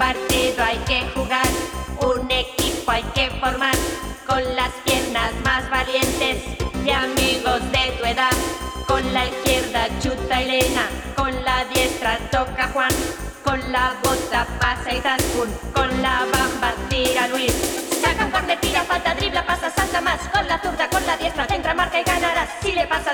partido hay que jugar, un equipo hay que formar, con las piernas más valientes de amigos de tu edad. Con la izquierda chuta Elena, con la diestra toca Juan, con la bota pasa Izaskun, con la bamba tira Luis. Saca un corner, tira, falta, dribla, pasa, salta más, con la zurda, con la diestra, centra, marca y ganarás. Si le pasa